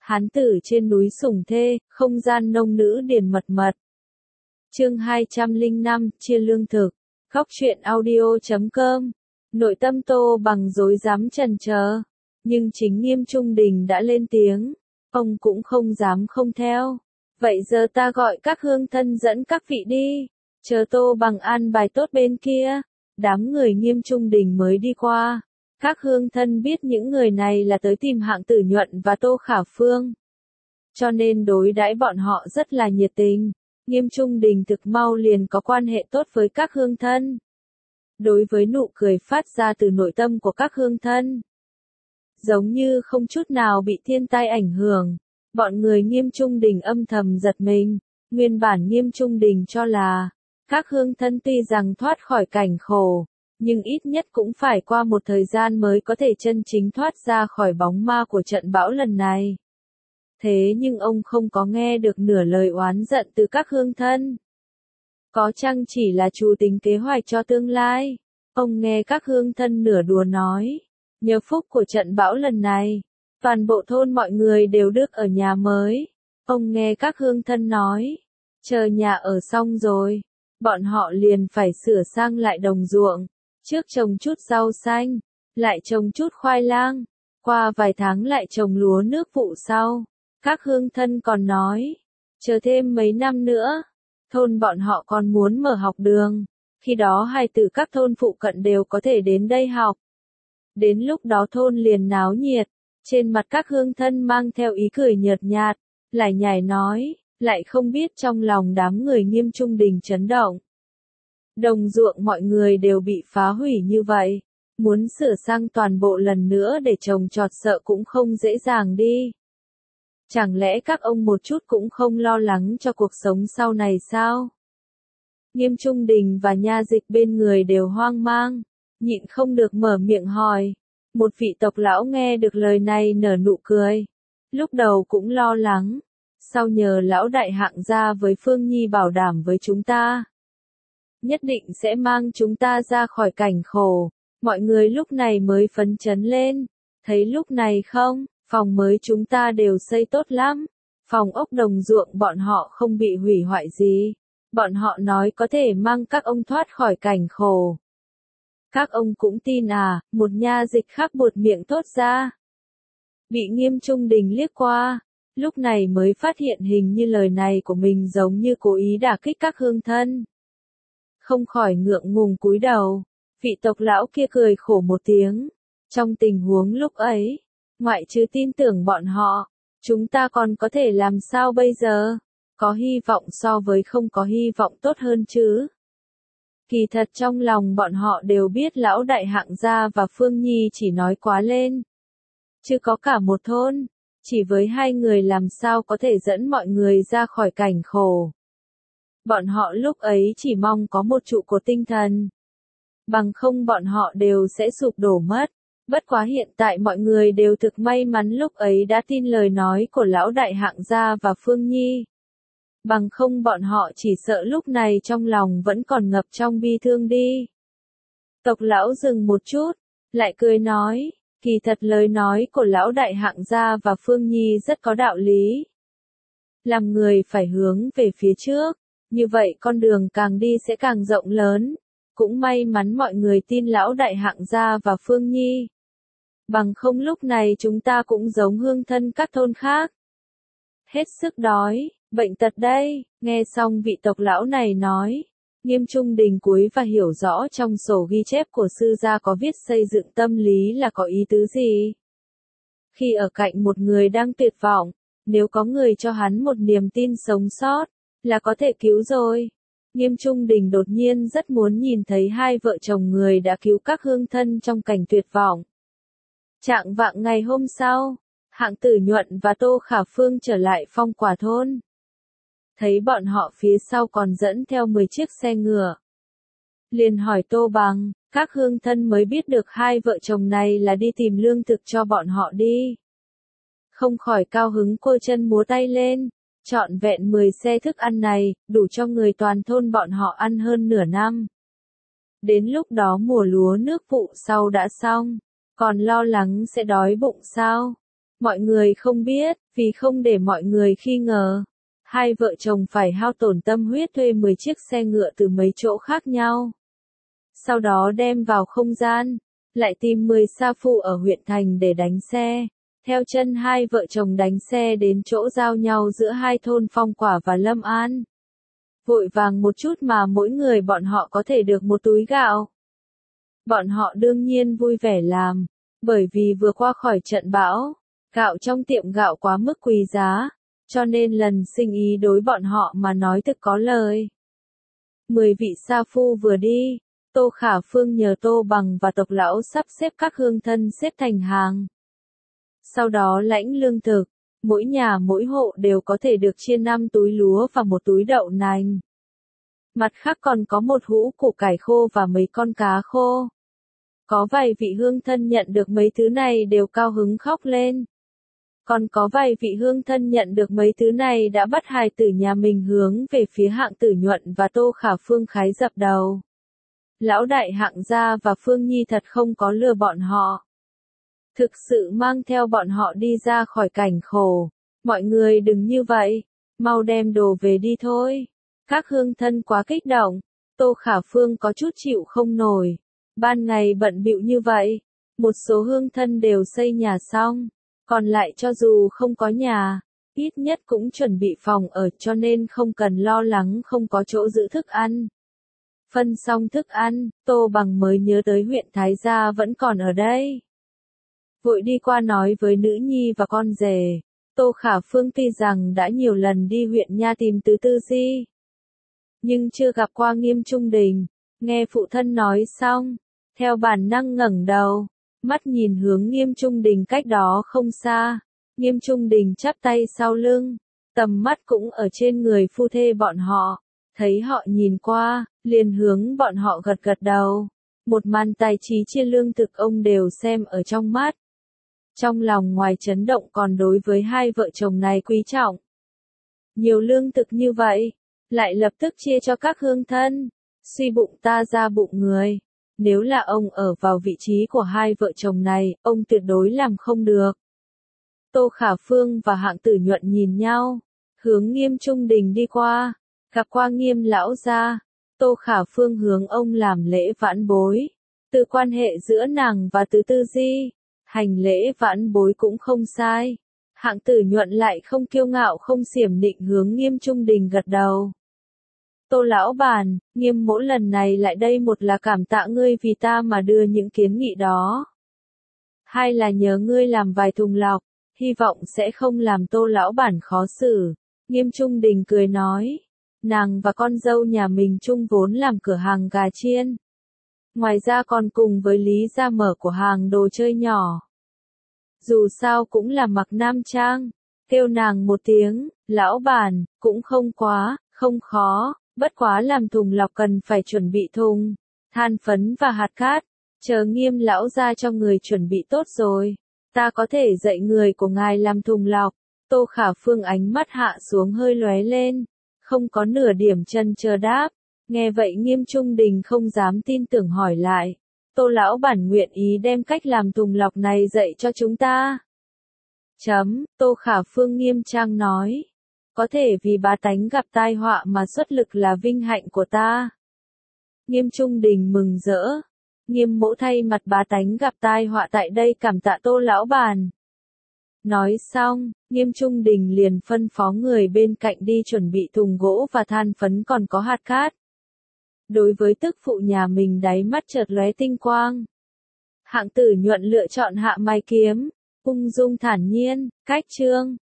Hán tử trên núi sủng thê, không gian nông nữ điền mật mật. Chương 205, chia lương thực. Góc truyện audio.com. Nội tâm Tô Bằng rối rắm chần chờ, nhưng chính Nghiêm Trung Đình đã lên tiếng, ông cũng không dám không theo. Vậy giờ ta gọi các hương thân dẫn các vị đi, chờ Tô Bằng an bài tốt bên kia. Đám người Nghiêm Trung Đình mới đi qua. Các hương thân biết những người này là tới tìm Hạng Tử Nhuận và Tô Khả Phương, cho nên đối đãi bọn họ rất là nhiệt tình. Nghiêm Trung Đình thực mau liền có quan hệ tốt với các hương thân. Đối với nụ cười phát ra từ nội tâm của các hương thân, giống như không chút nào bị thiên tai ảnh hưởng, bọn người Nghiêm Trung Đình âm thầm giật mình. Nguyên bản Nghiêm Trung Đình cho là, các hương thân tuy rằng thoát khỏi cảnh khổ, nhưng ít nhất cũng phải qua một thời gian mới có thể chân chính thoát ra khỏi bóng ma của trận bão lần này. Thế nhưng ông không có nghe được nửa lời oán giận từ các hương thân. Có chăng chỉ là chủ tính kế hoạch cho tương lai. Ông nghe các hương thân nửa đùa nói, nhờ phúc của trận bão lần này, toàn bộ thôn mọi người đều được ở nhà mới. Ông nghe các hương thân nói, chờ nhà ở xong rồi, bọn họ liền phải sửa sang lại đồng ruộng, trước trồng chút rau xanh, lại trồng chút khoai lang, qua vài tháng lại trồng lúa nước vụ sau. Các hương thân còn nói, chờ thêm mấy năm nữa, thôn bọn họ còn muốn mở học đường, khi đó hài tử các thôn phụ cận đều có thể đến đây học. Đến lúc đó thôn liền náo nhiệt, trên mặt các hương thân mang theo ý cười nhợt nhạt, lải nhải nói, lại không biết trong lòng đám người Nghiêm Trung Đình chấn động. Đồng ruộng mọi người đều bị phá hủy như vậy, muốn sửa sang toàn bộ lần nữa để trồng trọt sợ cũng không dễ dàng đi. Chẳng lẽ các ông một chút cũng không lo lắng cho cuộc sống sau này sao? Nghiêm Trung Đình và Nha Dịch bên người đều hoang mang, nhịn không được mở miệng hỏi. Một vị tộc lão nghe được lời này nở nụ cười. Lúc đầu cũng lo lắng, sau nhờ lão đại Hạng gia với Phương Nhi bảo đảm với chúng ta, nhất định sẽ mang chúng ta ra khỏi cảnh khổ. Mọi người lúc này mới phấn chấn lên. Thấy lúc này không, phòng mới chúng ta đều xây tốt lắm. Phòng ốc đồng ruộng bọn họ không bị hủy hoại gì. Bọn họ nói có thể mang các ông thoát khỏi cảnh khổ. Các ông cũng tin à? Một nha dịch khác buột miệng thốt ra. Bị Nghiêm Trung Đình liếc qua, lúc này mới phát hiện hình như lời này của mình giống như cố ý đả kích các hương thân. Không khỏi ngượng ngùng cúi đầu. Vị tộc lão kia cười khổ một tiếng. Trong tình huống lúc ấy, ngoại trừ tin tưởng bọn họ, chúng ta còn có thể làm sao bây giờ? Có hy vọng so với không có hy vọng tốt hơn chứ. Kỳ thật trong lòng bọn họ đều biết lão đại Hạng gia và Phương Nhi chỉ nói quá lên. Chứ có cả một thôn, chỉ với hai người làm sao có thể dẫn mọi người ra khỏi cảnh khổ. Bọn họ lúc ấy chỉ mong có một trụ cột tinh thần. Bằng không bọn họ đều sẽ sụp đổ mất. Bất quá hiện tại mọi người đều thực may mắn lúc ấy đã tin lời nói của lão đại Hạng gia và Phương Nhi. Bằng không bọn họ chỉ sợ lúc này trong lòng vẫn còn ngập trong bi thương đi. Tộc lão dừng một chút, lại cười nói, kỳ thật lời nói của lão đại Hạng gia và Phương Nhi rất có đạo lý. Làm người phải hướng về phía trước, như vậy con đường càng đi sẽ càng rộng lớn. Cũng may mắn mọi người tin lão đại Hạng gia và Phương Nhi. Bằng không lúc này chúng ta cũng giống hương thân các thôn khác. Hết sức đói, bệnh tật đây. Nghe xong vị tộc lão này nói, Nghiêm Trung Đình cúi và hiểu rõ trong sổ ghi chép của sư gia có viết xây dựng tâm lý là có ý tứ gì. Khi ở cạnh một người đang tuyệt vọng, nếu có người cho hắn một niềm tin sống sót, là có thể cứu rồi. Nghiêm Trung Đình đột nhiên rất muốn nhìn thấy hai vợ chồng người đã cứu các hương thân trong cảnh tuyệt vọng. Trạng vạng ngày hôm sau, Hạng Tử Nhuận và Tô Khả Phương trở lại Phong Quả thôn. Thấy bọn họ phía sau còn dẫn theo 10 chiếc xe ngựa. Liền hỏi Tô Bằng, các hương thân mới biết được hai vợ chồng này là đi tìm lương thực cho bọn họ đi. Không khỏi cao hứng cô chân múa tay lên, trọn vẹn 10 xe thức ăn này, đủ cho người toàn thôn bọn họ ăn hơn nửa năm. Đến lúc đó mùa lúa nước vụ sau đã xong, còn lo lắng sẽ đói bụng sao? Mọi người không biết, vì không để mọi người nghi ngờ. Hai vợ chồng phải hao tổn tâm huyết thuê 10 chiếc xe ngựa từ mấy chỗ khác nhau. Sau đó đem vào không gian, lại tìm 10 sa phu ở huyện thành để đánh xe. Theo chân hai vợ chồng đánh xe đến chỗ giao nhau giữa hai thôn Phong Quả và Lâm An. Vội vàng một chút mà mỗi người bọn họ có thể được một túi gạo. Bọn họ đương nhiên vui vẻ làm, bởi vì vừa qua khỏi trận bão, gạo trong tiệm gạo quá mức quý giá, cho nên lần sinh ý đối bọn họ mà nói thực có lời. 10 vị sa phu vừa đi, Tô Khả Phương nhờ Tô Bằng và tộc lão sắp xếp các hương thân xếp thành hàng. Sau đó lãnh lương thực, mỗi nhà mỗi hộ đều có thể được chia 5 túi lúa và một túi đậu nành. Mặt khác còn có một hũ củ cải khô và mấy con cá khô. Có vài vị hương thân nhận được mấy thứ này đều cao hứng khóc lên. Còn có vài vị hương thân nhận được mấy thứ này đã bắt hài tử nhà mình hướng về phía Hạng Tử Nhuận và Tô Khả Phương khái dập đầu. Lão đại Hạng gia và Phương Nhi thật không có lừa bọn họ. Thực sự mang theo bọn họ đi ra khỏi cảnh khổ. Mọi người đừng như vậy, mau đem đồ về đi thôi. Các hương thân quá kích động, Tô Khả Phương có chút chịu không nổi. Ban ngày bận bịu như vậy, một số hương thân đều xây nhà xong, còn lại cho dù không có nhà, ít nhất cũng chuẩn bị phòng ở cho nên không cần lo lắng không có chỗ giữ thức ăn. Phân xong thức ăn, Tô Bằng mới nhớ tới huyện Thái Gia vẫn còn ở đây. Vội đi qua nói với nữ nhi và con rể. Tô Khả Phương tuy rằng đã nhiều lần đi huyện Nha tìm Tứ Tư Di, nhưng chưa gặp qua Nghiêm Trung Đình. Nghe phụ thân nói xong, theo bản năng ngẩng đầu, mắt nhìn hướng Nghiêm Trung Đình cách đó không xa. Nghiêm Trung Đình chắp tay sau lưng, tầm mắt cũng ở trên người phu thê bọn họ. Thấy họ nhìn qua, liền hướng bọn họ gật gật đầu. Một màn tài trí chia lương thực ông đều xem ở trong mắt. Trong lòng ngoài chấn động còn đối với hai vợ chồng này quý trọng. Nhiều lương thực như vậy, lại lập tức chia cho các hương thân. Suy bụng ta ra bụng người. Nếu là ông ở vào vị trí của hai vợ chồng này, ông tuyệt đối làm không được. Tô Khả Phương và Hạng Tử Nhuận nhìn nhau, hướng Nghiêm Trung Đình đi qua, gặp qua Nghiêm lão gia. Tô Khả Phương hướng ông làm lễ vãn bối. Từ quan hệ giữa nàng và Tứ Tư Di, hành lễ vãn bối cũng không sai. Hạng Tử Nhuận lại không kiêu ngạo không xiểm nịnh hướng Nghiêm Trung Đình gật đầu. Tô lão bản, Nghiêm mỗ lần này lại đây một là cảm tạ ngươi vì ta mà đưa những kiến nghị đó. Hai là nhớ ngươi làm vài thùng lọc, hy vọng sẽ không làm Tô lão bản khó xử. Nghiêm Trung Đình cười nói, nàng và con dâu nhà mình chung vốn làm cửa hàng gà chiên. Ngoài ra còn cùng với Lý gia mở của hàng đồ chơi nhỏ. Dù sao cũng là mặc nam trang, kêu nàng một tiếng, lão bản, cũng không khó, bất quá làm thùng lọc cần phải chuẩn bị thùng, than phấn và hạt cát, chờ Nghiêm lão ra cho người chuẩn bị tốt rồi. Ta có thể dạy người của ngài làm thùng lọc. Tô Khả Phương ánh mắt hạ xuống hơi lóe lên, không có nửa điểm chần chờ đáp. Nghe vậy Nghiêm Trung Đình không dám tin tưởng hỏi lại. Tô lão bản nguyện ý đem cách làm thùng lọc này dạy cho chúng ta. Tô Khả Phương nghiêm trang nói. Có thể vì bá tánh gặp tai họa mà xuất lực là vinh hạnh của ta. Nghiêm Trung Đình mừng rỡ. Nghiêm mỗ thay mặt bá tánh gặp tai họa tại đây cảm tạ Tô lão bản. Nói xong, Nghiêm Trung Đình liền phân phó người bên cạnh đi chuẩn bị thùng gỗ và than phấn còn có hạt cát. Đối với tức phụ nhà mình đáy mắt chợt lóe tinh quang. Hạng Tử Nhuận lựa chọn Hạ Mai Kiếm, ung dung thản nhiên, cách chương.